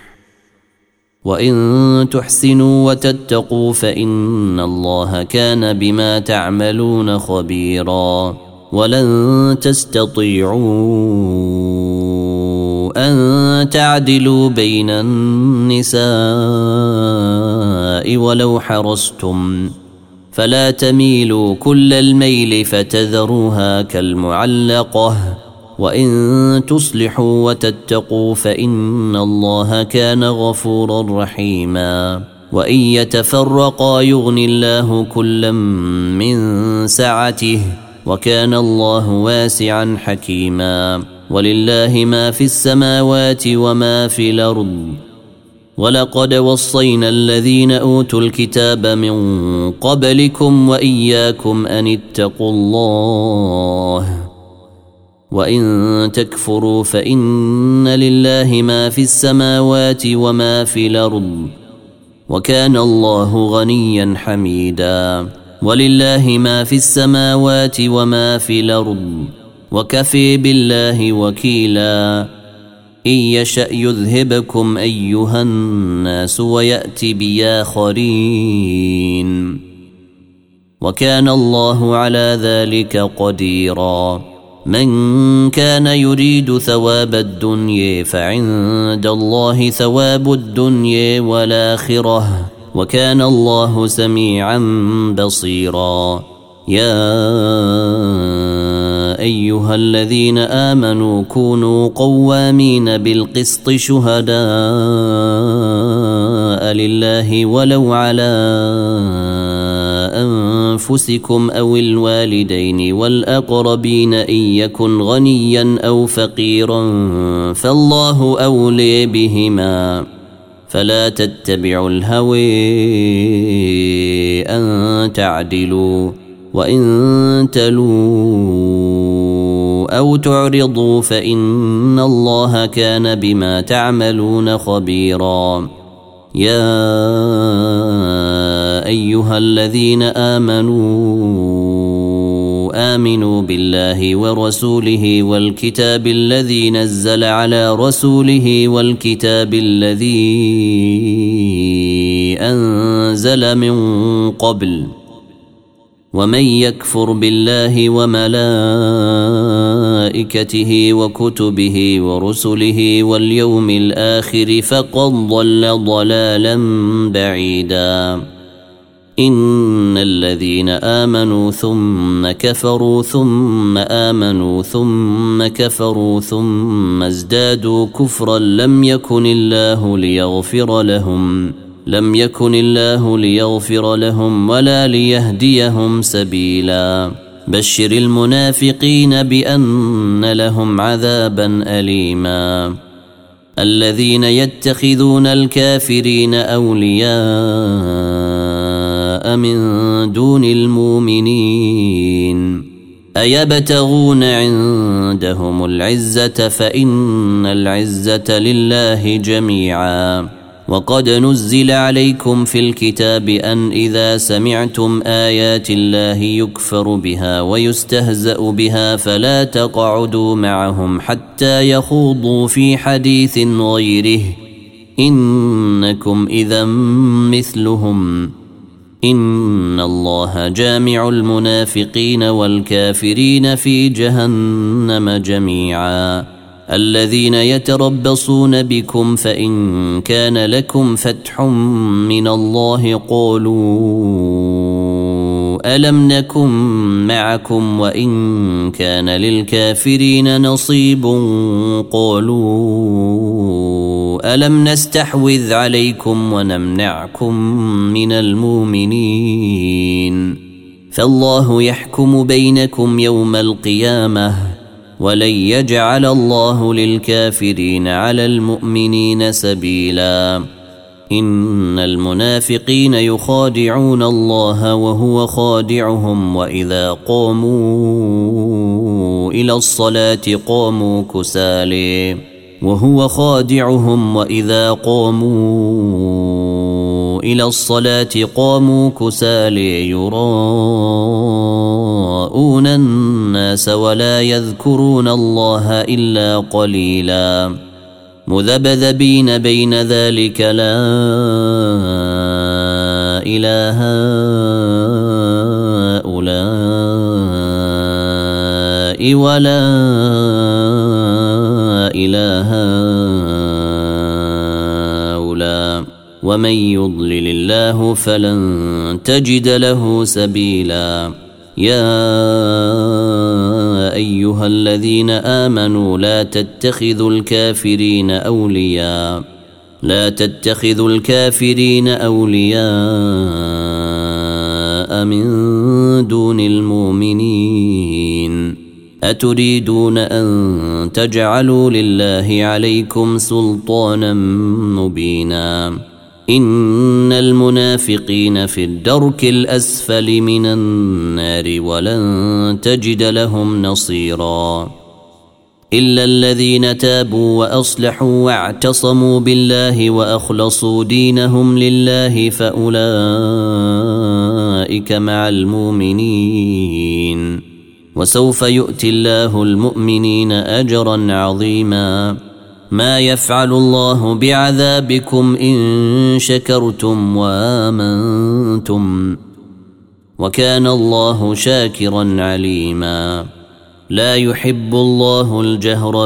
وإن تحسنوا وتتقوا فإن الله كان بما تعملون خبيرا. ولن تستطيعوا أن تعدلوا بين النساء ولو حرصتم، فلا تميلوا كل الميل فتذروها كالمعلقة، وإن تصلحوا وتتقوا فإن الله كان غفورا رحيما. وإن يتفرقا يغن الله كلا من سعته، وكان الله واسعا حكيما. ولله ما في السماوات وما في الأرض، ولقد وصينا الذين أوتوا الكتاب من قبلكم وإياكم أن اتقوا الله، وإن تكفروا فإن لله ما في السماوات وما في الأرض، وكان الله غنيا حميدا. ولله ما في السماوات وما في الأرض، وكفي بالله وكيلا. إن يشأ يذهبكم أيها الناس ويأتي بآخرين، وكان الله على ذلك قديرا. من كان يريد ثواب الدنيا فعند الله ثواب الدنيا والآخرة، وكان الله سميعا بصيرا. يا أيها الذين آمنوا كونوا قوامين بالقسط شهداء لله ولو على أنفسكم أو الوالدين والأقربين إن يكن غنيا أو فقيرا فالله أولي بهما، فلا تتبعوا الهوى أن تعدلوا، وإن تلوا أو تعرضوا فإن الله كان بما تعملون خبيرا. يا أيها الذين آمنوا بالله ورسوله والكتاب الذي نزل على رسوله والكتاب الذي أنزل من قبل، ومن يكفر بالله وملائكته وكتبه ورسله واليوم الآخر فقد ضل ضلالا بعيدا. إن الذين آمنوا ثم كفروا ثم آمنوا ثم كفروا ثم ازدادوا كفرا لم يكن الله ليغفر لهم ولا ليهديهم سبيلا. بشر المنافقين بأن لهم عذابا أليما. الذين يتخذون الكافرين أولياء من دون المؤمنين أيبتغون عندهم العزة فإن العزة لله جميعا. وقد نزل عليكم في الكتاب أن إذا سمعتم آيات الله يكفر بها ويستهزأ بها فلا تقعدوا معهم حتى يخوضوا في حديث غيره إنكم إذا مثلهم. إن الله جامع المنافقين والكافرين في جهنم جميعا. الذين يتربصون بكم فإن كان لكم فتح من الله قالوا ألم نكن معكم وإن كان للكافرين نصيب قالوا ألم نستحوذ عليكم ونمنعكم من المؤمنين فالله يحكم بينكم يوم القيامة ولن يجعل الله للكافرين على المؤمنين سبيلا. إن المنافقين يخادعون الله وهو خادعهم وإذا قاموا إلى الصلاة قاموا كسالى وهو خادعهم وإذا قاموا إلى الصلاة قاموا كسالى يراءون يراءون الناس ولا يذكرون الله إلا قليلا مذبذبين بين ذلك لا إله هؤلاء ولا إله هؤلاء ومن يضلل الله فلن تجد له سبيلا يا أيها الذين آمنوا لا تتخذوا الكافرين أولياء من دون المؤمنين أتريدون أن تجعلوا لله عليكم سلطانا مبينا إن المنافقين في الدرك الأسفل من النار ولن تجد لهم نصيرا إلا الذين تابوا وأصلحوا واعتصموا بالله وأخلصوا دينهم لله فأولئك مع المؤمنين وسوف يؤتي الله المؤمنين أجرا عظيما ما يفعل الله بعذابكم إن شكرتم وآمنتم وكان الله شاكرا عليما لا يحب الله الجهر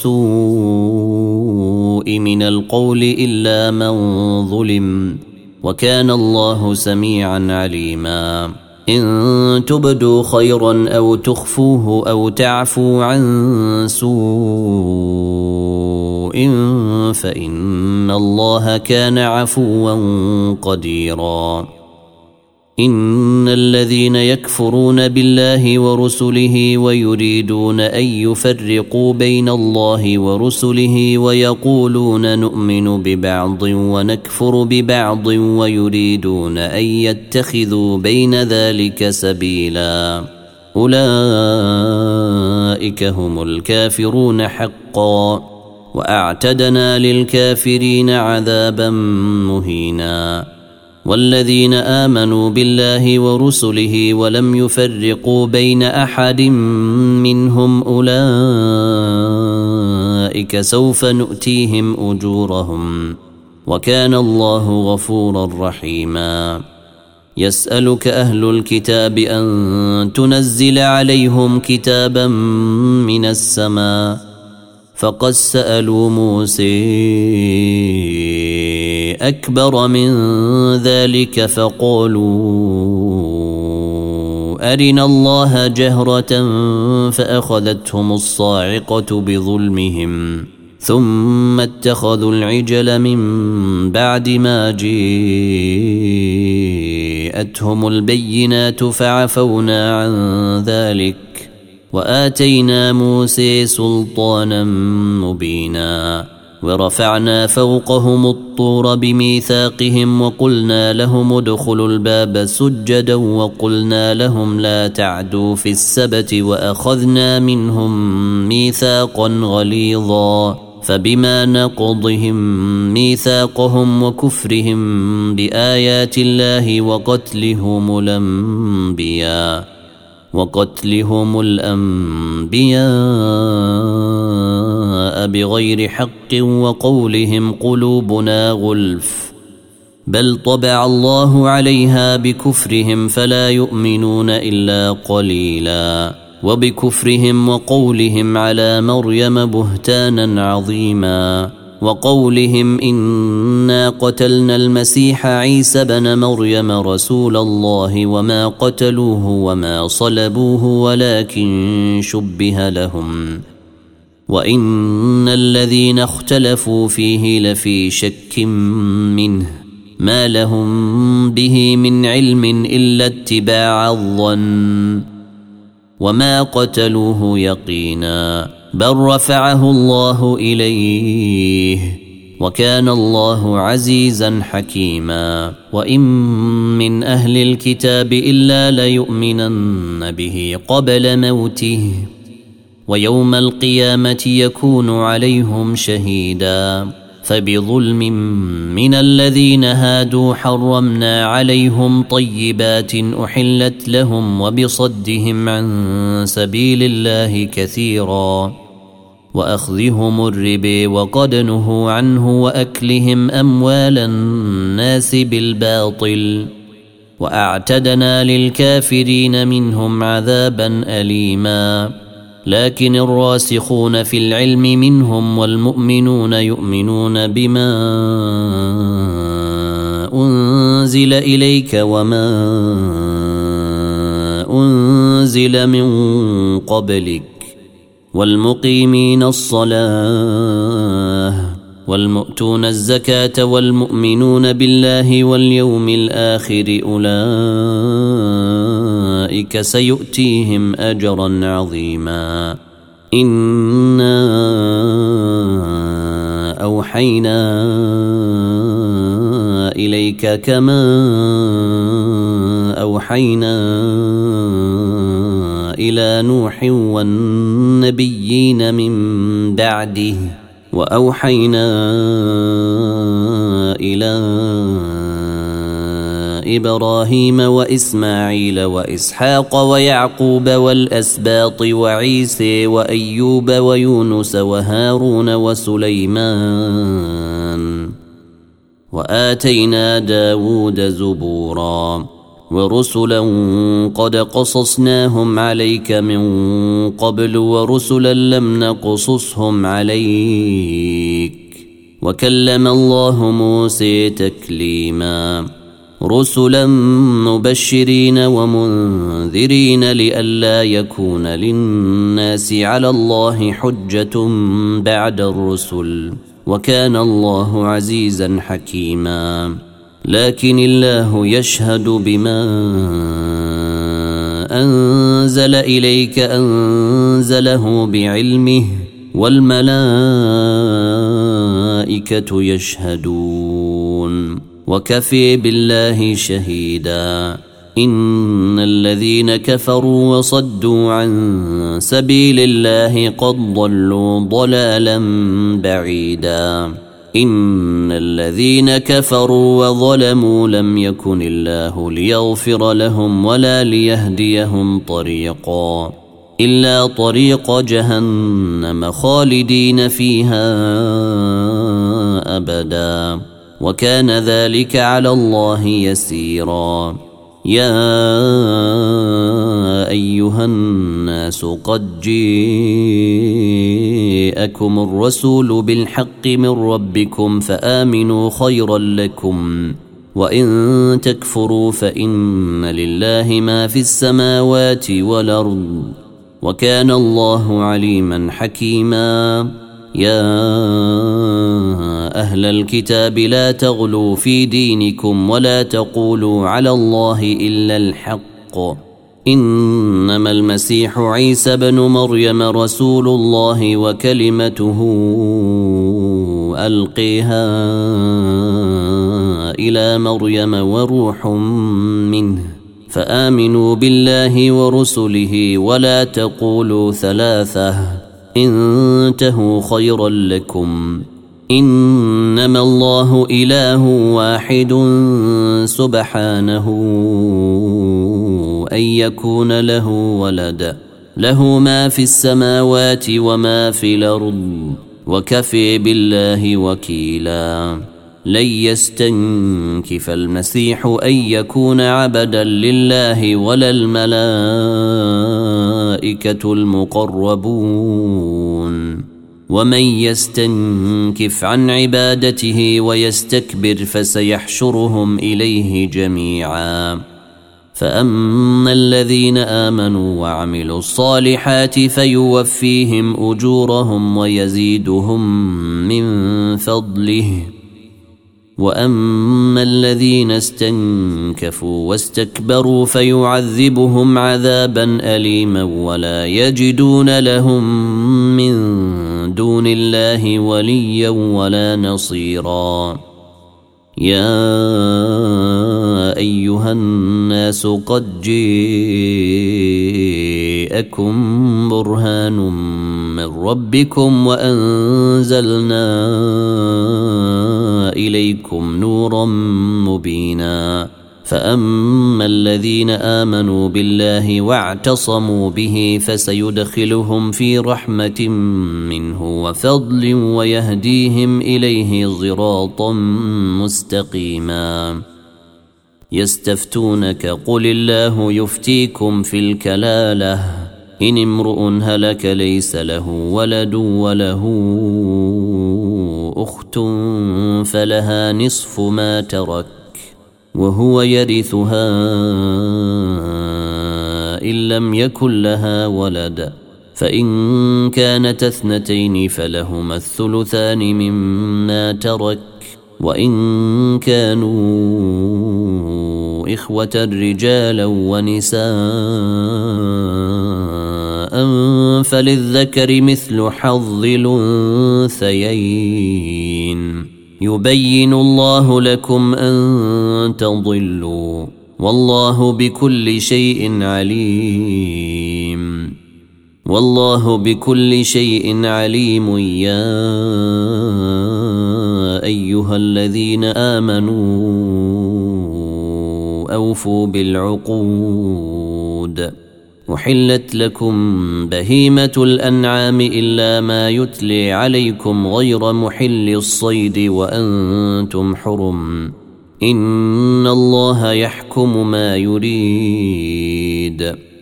بالسوء من القول إلا من ظلم وكان الله سميعا عليما إن تبدوا خيرا أو تخفوه أو تعفوا عن سوء فإن الله كان عفوا قديرا إن الذين يكفرون بالله ورسله ويريدون أن يفرقوا بين الله ورسله ويقولون نؤمن ببعض ونكفر ببعض ويريدون أن يتخذوا بين ذلك سبيلا أولئك هم الكافرون حقا وأعتدنا للكافرين عذابا مهينا والذين آمنوا بالله ورسله ولم يفرقوا بين أحد منهم أولئك سوف نؤتيهم أجورهم وكان الله غفورا رحيما يسألك أهل الكتاب أن تنزل عليهم كتابا من السماء فقد سألوا موسى أكبر من ذلك فقالوا أرنا الله جهرة فأخذتهم الصاعقة بظلمهم ثم اتخذوا العجل من بعد ما جاءتهم البينات فعفونا عن ذلك وآتينا موسى سلطانا مبينا ورفعنا فوقهم الطور بميثاقهم وقلنا لهم ادخلوا الباب سجدا وقلنا لهم لا تعدوا في السبت وأخذنا منهم ميثاقا غليظا فبما نقضهم ميثاقهم وكفرهم بآيات الله وقتلهم الأنبياء بغير حق وقولهم قلوبنا غلف بل طبع الله عليها بكفرهم فلا يؤمنون إلا قليلا وبكفرهم وقولهم على مريم بهتانا عظيما وقولهم إنا قتلنا المسيح عيسى بن مريم رسول الله وما قتلوه وما صلبوه ولكن شبه لهم وإن الذين اختلفوا فيه لفي شك منه ما لهم به من علم إلا اتباع الظن وما قتلوه يقينا بل رفعه الله إليه وكان الله عزيزا حكيما وإن من أهل الكتاب إلا ليؤمنن به قبل موته ويوم القيامة يكون عليهم شهيدا فبظلم من الذين هادوا حرمنا عليهم طيبات أحلت لهم وبصدهم عن سبيل الله كثيرا وأخذهم الربا وقد نهوا عنه وأكلهم أموال الناس بالباطل وأعتدنا للكافرين منهم عذابا أليما لكن الراسخون في العلم منهم والمؤمنون يؤمنون بما أنزل إليك وما أنزل من قبلك والمقيمين الصلاة والمؤتون الزكاة والمؤمنون بالله واليوم الآخر أولئك سيؤتيهم أجرا عظيما إنا أوحينا إليك كما أوحينا إلى نوح والنبيين من بعده وأوحينا إلى إبراهيم وإسماعيل وإسحاق ويعقوب والأسباط وعيسى وأيوب ويونس وهارون وسليمان وآتينا داود زبورا ورسلا قد قصصناهم عليك من قبل ورسلا لم نقصصهم عليك وكلم الله موسى تكليما رسلا مبشرين ومنذرين لئلا يكون للناس على الله حجة بعد الرسل وكان الله عزيزا حكيما لكن الله يشهد بما أنزل إليك أنزله بعلمه والملائكة يشهدون وكفي بالله شهيدا إن الذين كفروا وصدوا عن سبيل الله قد ضلوا ضلالا بعيدا إن الذين كفروا وظلموا لم يكن الله ليغفر لهم ولا ليهديهم طريقا إلا طريق جهنم خالدين فيها أبدا وكان ذلك على الله يسيرا يا أيها الناس قد جاءكم الرسول بالحق من ربكم فآمنوا خيرا لكم وإن تكفروا فإن لله ما في السماوات والأرض وكان الله عليما حكيما يا أهل الكتاب لا تغلوا في دينكم ولا تقولوا على الله إلا الحق إنما المسيح عيسى بن مريم رسول الله وكلمته ألقيها إلى مريم وروح منه فآمنوا بالله ورسله ولا تقولوا ثلاثة انتهوا خيرا لكم إنما الله إله واحد سبحانه أن يكون له ولد له ما في السماوات وما في الأرض وكفي بالله وكيلا لن يستنكف المسيح أن يكون عبدا لله ولا الملائكة المقربون ومن يستنكف عن عبادته ويستكبر فسيحشرهم إليه جميعا فأما الذين آمنوا وعملوا الصالحات فيوفيهم أجورهم ويزيدهم من فضله وأما الذين استنكفوا واستكبروا فيعذبهم عذابا أليما ولا يجدون لهم من دون الله وليا ولا نصيرا يا أيها الناس قد جاءكم برهان من ربكم وأنزلنا إليكم نورا مبينا. فأما الذين آمنوا بالله واعتصموا به فسيدخلهم في رحمة منه وفضل ويهديهم إليه صراطا مستقيما. يستفتونك قل الله يفتيكم في الكلالة إن امرؤ هلك ليس له ولد وله أخت فلها نصف ما ترك وهو يرثها إن لم يكن لها ولد فإن كانت اثنتين فلهما الثلثان مما ترك وإن كانوا إخوة رجالا ونساء فللذكر مثل حظ الأنثيين يبين الله لكم أن تضلوا والله بكل شيء عليم. والله بكل شيء عليم. يا أيها الذين آمنوا أوفوا بالعقود. أحلت لكم بهيمة الأنعام إلا ما يتلي عليكم غير محل الصيد وأنتم حرم إن الله يحكم ما يريد.